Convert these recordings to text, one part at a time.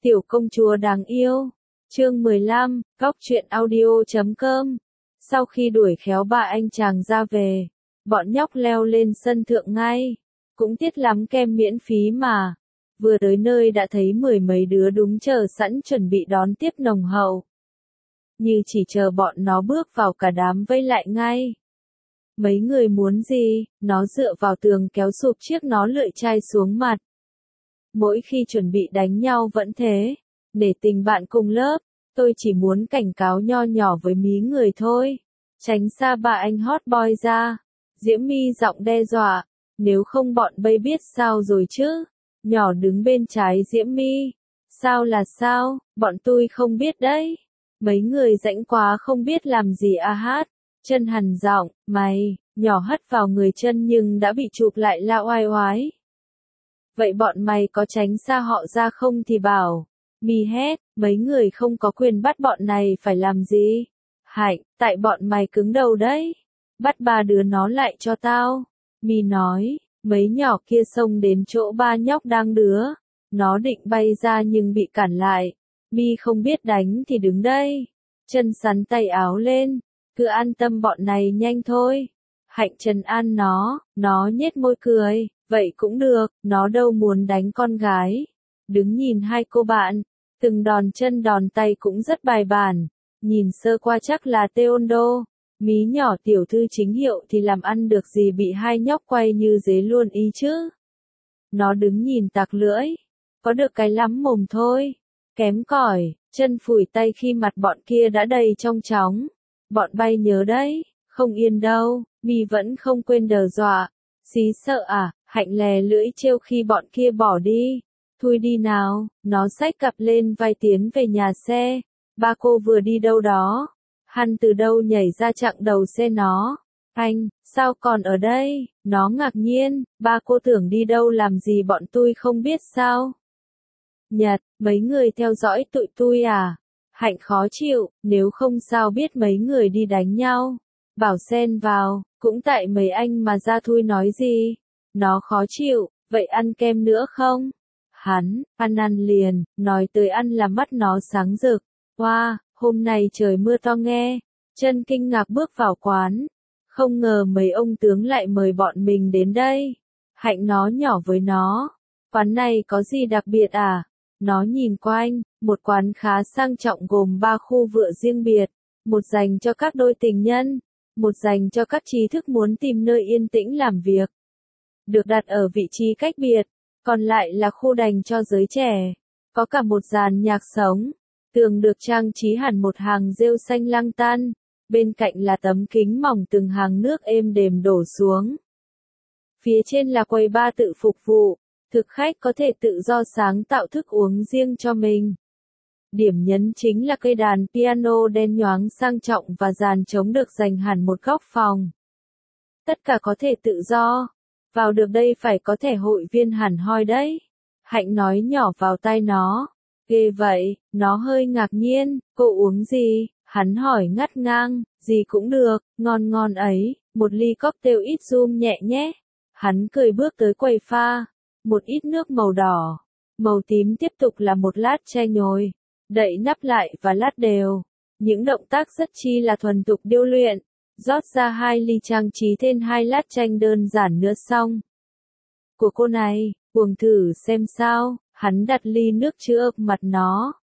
Tiểu công chúa đáng yêu. Chương 15, Góc truyện audio.com. Sau khi đuổi khéo ba anh chàng ra về, bọn nhóc leo lên sân thượng ngay. Cũng tiếc lắm kem miễn phí mà. Vừa tới nơi đã thấy mười mấy đứa đúng chờ sẵn chuẩn bị đón tiếp nồng hậu. Như chỉ chờ bọn nó bước vào cả đám vây lại ngay. Mấy người muốn gì? Nó dựa vào tường kéo sụp chiếc nón lưỡi chai xuống mặt. Mỗi khi chuẩn bị đánh nhau vẫn thế. Để tình bạn cùng lớp, tôi chỉ muốn cảnh cáo nho nhỏ với mí người thôi. Tránh xa ba anh hot boy ra. Diễm My giọng đe dọa. Nếu không bọn bây biết sao rồi chứ. Nhỏ đứng bên trái Diễm My. Sao là sao, bọn tôi không biết đấy. Mấy người rãnh quá không biết làm gì à hát. Chân hằn giọng, mày, nhỏ hất vào người chân nhưng đã bị chụp lại la oai oái. Vậy bọn mày có tránh xa họ ra không thì bảo. My hét, mấy người không có quyền bắt bọn này phải làm gì. Hạnh, tại bọn mày cứng đầu đấy. Bắt ba đứa nó lại cho tao. My nói, mấy nhỏ kia xông đến chỗ ba nhóc đang đứa. Nó định bay ra nhưng bị cản lại. My không biết đánh thì đứng đây. Chân sắn tay áo lên. Cứ an tâm bọn này nhanh thôi. Hạnh trấn an nó nhếch môi cười. Vậy cũng được, nó đâu muốn đánh con gái. Đứng nhìn hai cô bạn. Từng đòn chân đòn tay cũng rất bài bản. Nhìn sơ qua chắc là taekwondo. Mí nhỏ tiểu thư chính hiệu thì làm ăn được gì bị hai nhóc quay như dế luôn ý chứ. Nó đứng nhìn tạc lưỡi. Có được cái lắm mồm thôi. Kém cỏi, chân phủi tay khi mặt bọn kia đã đầy trong chóng. Bọn bay nhớ đấy, không yên đâu, My vẫn không quên đờ dọa. Xí sợ à, Hạnh lè lưỡi trêu khi bọn kia bỏ đi. Thôi đi nào, nó xách cặp lên vai tiến về nhà xe. Ba cô vừa đi đâu đó. Hắn từ đâu nhảy ra chặn đầu xe nó. Anh, sao còn ở đây? Nó ngạc nhiên, ba cô tưởng đi đâu làm gì bọn tôi không biết sao? Nhật, mấy người theo dõi tụi tôi à? Hạnh khó chịu, nếu không sao biết mấy người đi đánh nhau. Bảo xen vào, cũng tại mấy anh mà ra thui nói gì. Nó khó chịu, vậy ăn kem nữa không? Hắn, ăn liền, nói tới ăn là mắt nó sáng rực. Wow, hôm nay trời mưa to nghe. Chân kinh ngạc bước vào quán. Không ngờ mấy ông tướng lại mời bọn mình đến đây. Hạnh nó nhỏ với nó. Quán này có gì đặc biệt à? Nó nhìn quanh, một quán khá sang trọng gồm 3 khu vựa riêng biệt. Một dành cho các đôi tình nhân. Một dành cho các trí thức muốn tìm nơi yên tĩnh làm việc. Được đặt ở vị trí cách biệt. Còn lại là khu dành cho giới trẻ. Có cả một dàn nhạc sống. Tường được trang trí hẳn một hàng rêu xanh lăng tan. Bên cạnh là tấm kính mỏng từng hàng nước êm đềm đổ xuống. Phía trên là quầy bar tự phục vụ. Thực khách có thể tự do sáng tạo thức uống riêng cho mình. Điểm nhấn chính là cây đàn piano đen nhoáng sang trọng và dàn trống được dành hẳn một góc phòng. Tất cả có thể tự do. Vào được đây phải có thẻ hội viên hẳn hoi đấy. Hạnh nói nhỏ vào tai nó. Ghê vậy, nó hơi ngạc nhiên, cô uống gì? Hắn hỏi ngắt ngang, gì cũng được, ngon ngon ấy, một ly cocktail ít rum nhẹ nhé. Hắn cười bước tới quầy pha. Một ít nước màu đỏ, màu tím tiếp tục là một lát chai nhồi, đậy nắp lại và lát đều. Những động tác rất chi là thuần thục điêu luyện, rót ra 2 ly trang trí thêm 2 lát chanh đơn giản nữa xong. Của cô này, uống thử xem sao, hắn đặt ly nước trước mặt nó.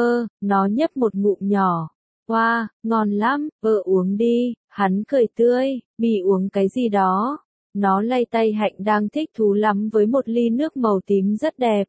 Nó nhấp một ngụm nhỏ. Wow, ngon lắm, uống đi, hắn cười tươi, bị uống cái gì đó. Nó lay tay Hạnh đang thích thú lắm với một ly nước màu tím rất đẹp.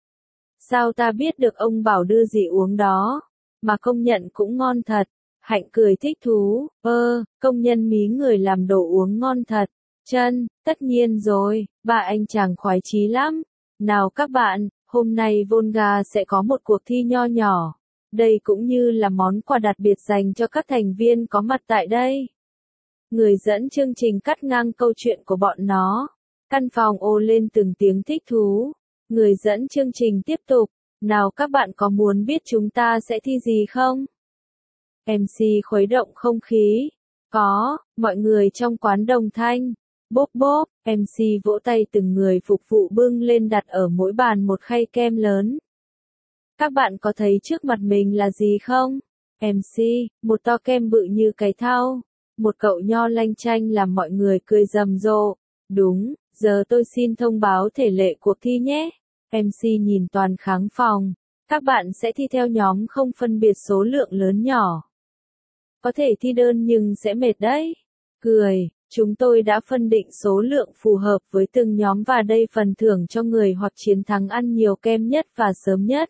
Sao ta biết được ông bảo đưa gì uống đó, mà công nhận cũng ngon thật. Hạnh cười thích thú, công nhân mí người làm đồ uống ngon thật. Chân, tất nhiên rồi, ba anh chàng khoái chí lắm. Nào các bạn, hôm nay Volga sẽ có một cuộc thi nho nhỏ. Đây cũng như là món quà đặc biệt dành cho các thành viên có mặt tại đây. Người dẫn chương trình cắt ngang câu chuyện của bọn nó. Căn phòng ồ lên từng tiếng thích thú. Người dẫn chương trình tiếp tục. Nào các bạn có muốn biết chúng ta sẽ thi gì không? MC khuấy động không khí. Có, mọi người trong quán đồng thanh. Bốp bốp, MC vỗ tay từng người phục vụ bưng lên đặt ở mỗi bàn một khay kem lớn. Các bạn có thấy trước mặt mình là gì không? MC, một to kem bự như cái thau. Một cậu nho lanh chanh làm mọi người cười rầm rộ. Đúng, giờ tôi xin thông báo thể lệ cuộc thi nhé. MC nhìn toàn khán phòng. Các bạn sẽ thi theo nhóm không phân biệt số lượng lớn nhỏ. Có thể thi đơn nhưng sẽ mệt đấy. Cười, chúng tôi đã phân định số lượng phù hợp với từng nhóm và đây phần thưởng cho người hoặc chiến thắng ăn nhiều kem nhất và sớm nhất.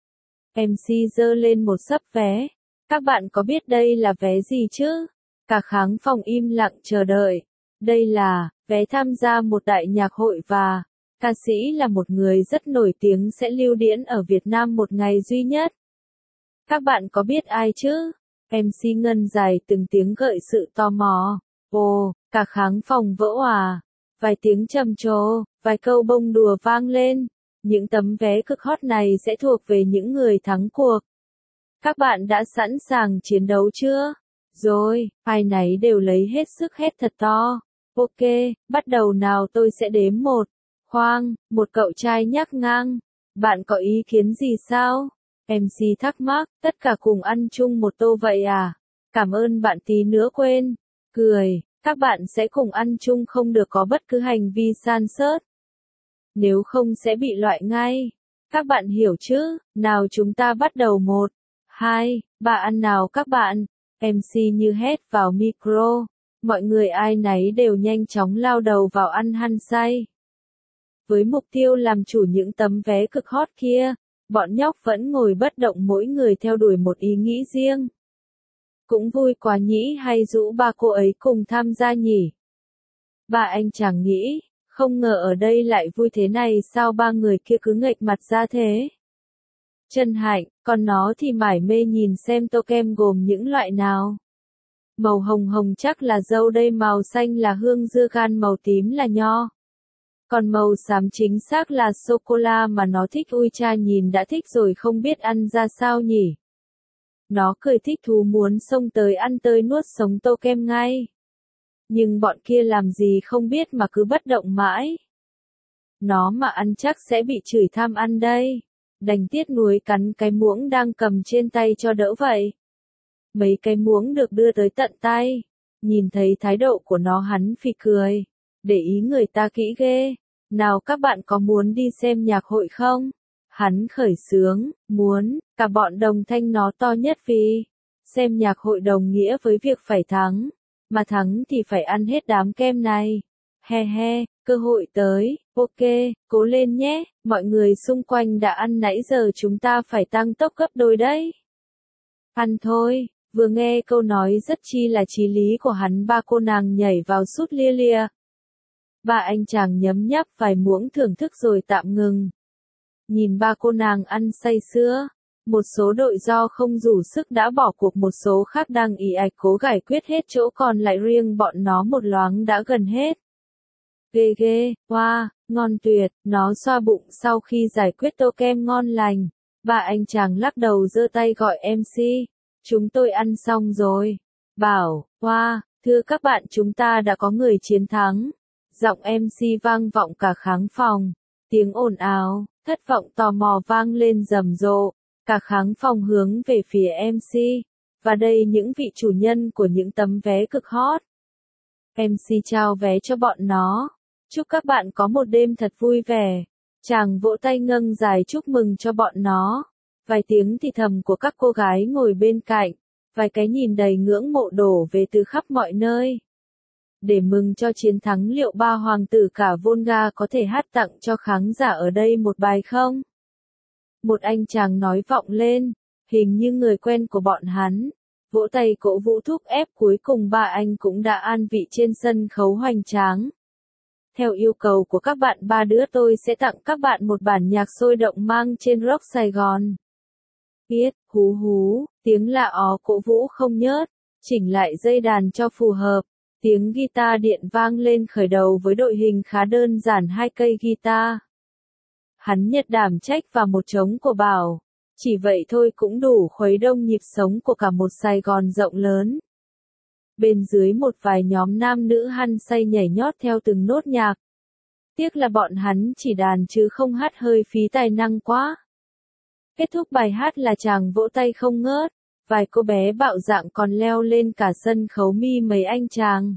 MC giơ lên một xấp vé. Các bạn có biết đây là vé gì chứ? Cả khán phòng im lặng chờ đợi. Đây là vé tham gia một đại nhạc hội và ca sĩ là một người rất nổi tiếng sẽ lưu diễn ở Việt Nam một ngày duy nhất. Các bạn có biết ai chứ? MC ngân dài từng tiếng gợi sự tò mò. Ồ, cả khán phòng vỡ òa. Vài tiếng trầm trồ, vài câu bông đùa vang lên. Những tấm vé cực hot này sẽ thuộc về những người thắng cuộc. Các bạn đã sẵn sàng chiến đấu chưa? Rồi, ai nấy đều lấy hết sức hét thật to. Ok, bắt đầu nào, tôi sẽ đếm một. Khoan, một cậu trai nhắc ngang. Bạn có ý kiến gì sao? MC thắc mắc, tất cả cùng ăn chung một tô vậy à? Cảm ơn bạn, tí nữa quên. Cười, các bạn sẽ cùng ăn chung, không được có bất cứ hành vi san sớt. Nếu không sẽ bị loại ngay. Các bạn hiểu chứ? Nào chúng ta bắt đầu 1, 2, 3 ăn nào các bạn. MC như hét vào micro. Mọi người ai nấy đều nhanh chóng lao đầu vào ăn hăng say. Với mục tiêu làm chủ những tấm vé cực hot kia, bọn nhóc vẫn ngồi bất động, mỗi người theo đuổi một ý nghĩ riêng. Cũng vui quá nhỉ, hay rủ ba cô ấy cùng tham gia nhỉ? Ba anh chàng nghĩ, không ngờ ở đây lại vui thế này, sao ba người kia cứ nghệch mặt ra thế? Chân Hạnh, còn nó thì mải mê nhìn xem tô kem gồm những loại nào. Màu hồng hồng chắc là dâu đây, màu xanh là hương dưa gan, màu tím là nho. Còn màu xám chính xác là sô-cô-la mà nó thích. Ui cha, nhìn đã thích rồi, không biết ăn ra sao nhỉ? Nó cười thích thú muốn xông tới ăn tơi nuốt sống tô kem ngay. Nhưng bọn kia làm gì không biết mà cứ bất động mãi. Nó mà ăn chắc sẽ bị chửi tham ăn đây. Đành tiếc nuối cắn cái muỗng đang cầm trên tay cho đỡ vậy. Mấy cái muỗng được đưa tới tận tay. Nhìn thấy thái độ của nó, hắn phì cười. Để ý người ta kỹ ghê. Nào các bạn có muốn đi xem nhạc hội không? Hắn khởi xướng, muốn, cả bọn đồng thanh nó to nhất vì xem nhạc hội đồng nghĩa với việc phải thắng. Mà thắng thì phải ăn hết đám kem này. He he, cơ hội tới, ok, cố lên nhé, mọi người xung quanh đã ăn nãy giờ, chúng ta phải tăng tốc gấp đôi đấy. Ăn thôi, vừa nghe câu nói rất chi là chí lý của hắn, ba cô nàng nhảy vào sút lia lia. Ba anh chàng nhấm nháp vài muỗng thưởng thức rồi tạm ngừng. Nhìn ba cô nàng ăn say sưa. Một số đội do không đủ sức đã bỏ cuộc, một số khác đang ì ạch cố giải quyết hết chỗ còn lại, riêng bọn nó một loáng đã gần hết. Ghê ghê, wow, ngon tuyệt, nó xoa bụng sau khi giải quyết tô kem ngon lành. Ba anh chàng lắc đầu giơ tay gọi MC. Chúng tôi ăn xong rồi. Bảo, wow, thưa các bạn, chúng ta đã có người chiến thắng. Giọng MC vang vọng cả khán phòng. Tiếng ồn ào, thất vọng, tò mò vang lên rầm rộ. Cả khán phòng hướng về phía MC. Và đây những vị chủ nhân của những tấm vé cực hot. MC trao vé cho bọn nó. Chúc các bạn có một đêm thật vui vẻ. Chàng vỗ tay ngâng dài chúc mừng cho bọn nó. Vài tiếng thì thầm của các cô gái ngồi bên cạnh. Vài cái nhìn đầy ngưỡng mộ đổ về từ khắp mọi nơi. Để mừng cho chiến thắng, liệu ba hoàng tử cả Volga có thể hát tặng cho khán giả ở đây một bài không? Một anh chàng nói vọng lên, hình như người quen của bọn hắn. Vỗ tay cổ vũ thúc ép, cuối cùng ba anh cũng đã an vị trên sân khấu hoành tráng. Theo yêu cầu của các bạn, ba đứa tôi sẽ tặng các bạn một bản nhạc sôi động mang trên Rock Sài Gòn. Biết, hú hú, tiếng lạ ó cổ vũ không nhớt, chỉnh lại dây đàn cho phù hợp. Tiếng guitar điện vang lên khởi đầu với đội hình khá đơn giản, 2 cây guitar. Hắn nhật đảm trách và một trống của Bảo. Chỉ vậy thôi cũng đủ khuấy động nhịp sống của cả một Sài Gòn rộng lớn. Bên dưới một vài nhóm nam nữ hăng say nhảy nhót theo từng nốt nhạc. Tiếc là bọn hắn chỉ đàn chứ không hát, hơi phí tài năng quá. Kết thúc bài hát là chàng vỗ tay không ngớt, vài cô bé bạo dạn còn leo lên cả sân khấu mi mấy anh chàng.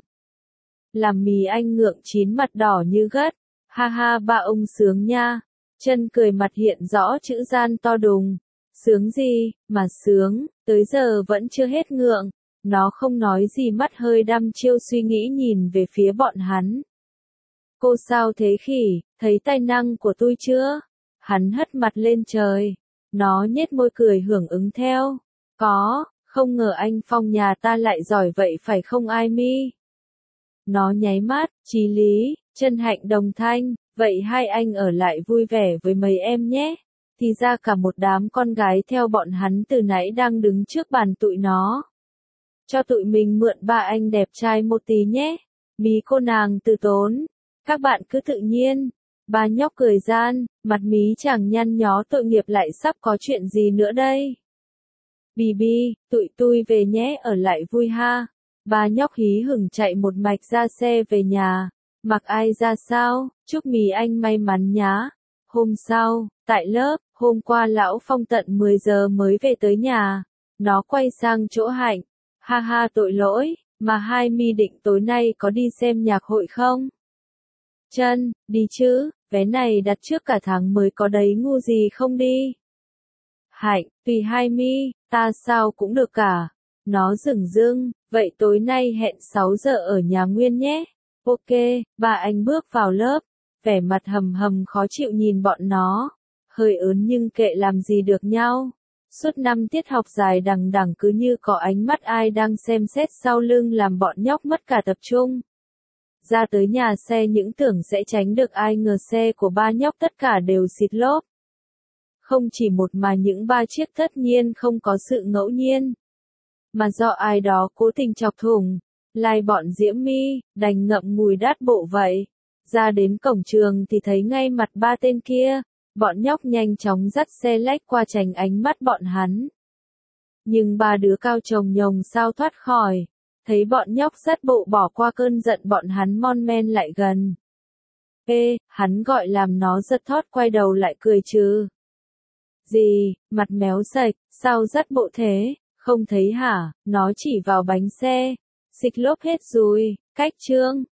Làm mì anh ngượng chín mặt đỏ như gất, ha ha ba ông sướng nha, chân cười mặt hiện rõ chữ gian to đùng. Sướng gì, mà sướng, tới giờ vẫn chưa hết ngượng, nó không nói gì mắt hơi đăm chiêu suy nghĩ nhìn về phía bọn hắn. Cô sao thế khỉ, thấy tài năng của tôi chưa? Hắn hất mặt lên trời, nó nhếch môi cười hưởng ứng theo. Có, không ngờ anh Phong nhà ta lại giỏi vậy phải không ai mi? Nó nháy mắt, chí lý, chân hạnh đồng thanh, vậy hai anh ở lại vui vẻ với mấy em nhé. Thì ra cả một đám con gái theo bọn hắn từ nãy đang đứng trước bàn tụi nó. Cho tụi mình mượn ba anh đẹp trai một tí nhé. Mí cô nàng từ tốn. Các bạn cứ tự nhiên. Ba nhóc cười gian, mặt mí chàng nhăn nhó tội nghiệp lại sắp có chuyện gì nữa đây. Bì bi, tụi tôi về nhé ở lại vui ha. Ba nhóc hí hửng chạy một mạch ra xe về nhà. Mặc ai ra sao, chúc mì anh may mắn nhá. Hôm sau, tại lớp, hôm qua lão Phong tận 10 giờ mới về tới nhà. Nó quay sang chỗ Hạnh. Ha ha tội lỗi, mà hai mi định tối nay có đi xem nhạc hội không? Chân, đi chứ, vé này đặt trước cả tháng mới có đấy ngu gì không đi. Hạnh, tùy hai mi, ta sao cũng được cả. Nó dửng dưng, vậy tối nay hẹn 6 giờ ở nhà Nguyên nhé. Ok, ba anh bước vào lớp, vẻ mặt hầm hầm khó chịu nhìn bọn nó. Hơi ớn nhưng kệ làm gì được nhau. Suốt 5 tiết học dài đằng đẵng cứ như có ánh mắt ai đang xem xét sau lưng làm bọn nhóc mất cả tập trung. Ra tới nhà xe những tưởng sẽ tránh được ai ngờ xe của ba nhóc tất cả đều xịt lốp. Không chỉ một mà những ba chiếc tất nhiên không có sự ngẫu nhiên. Mà do ai đó cố tình chọc thủng. Lai bọn Diễm My, đành ngậm ngùi đát bộ vậy. Ra đến cổng trường thì thấy ngay mặt ba tên kia. Bọn nhóc nhanh chóng dắt xe lách qua tránh ánh mắt bọn hắn. Nhưng ba đứa cao chồng nhồng sao thoát khỏi. Thấy bọn nhóc dắt bộ bỏ qua cơn giận bọn hắn mon men lại gần. Ê, hắn gọi làm nó giật thót quay đầu lại cười trừ. Gì, mặt méo sạch, sao dắt bộ thế, không thấy hả, nó chỉ vào bánh xe. Xịt lốp hết rồi, cách trương,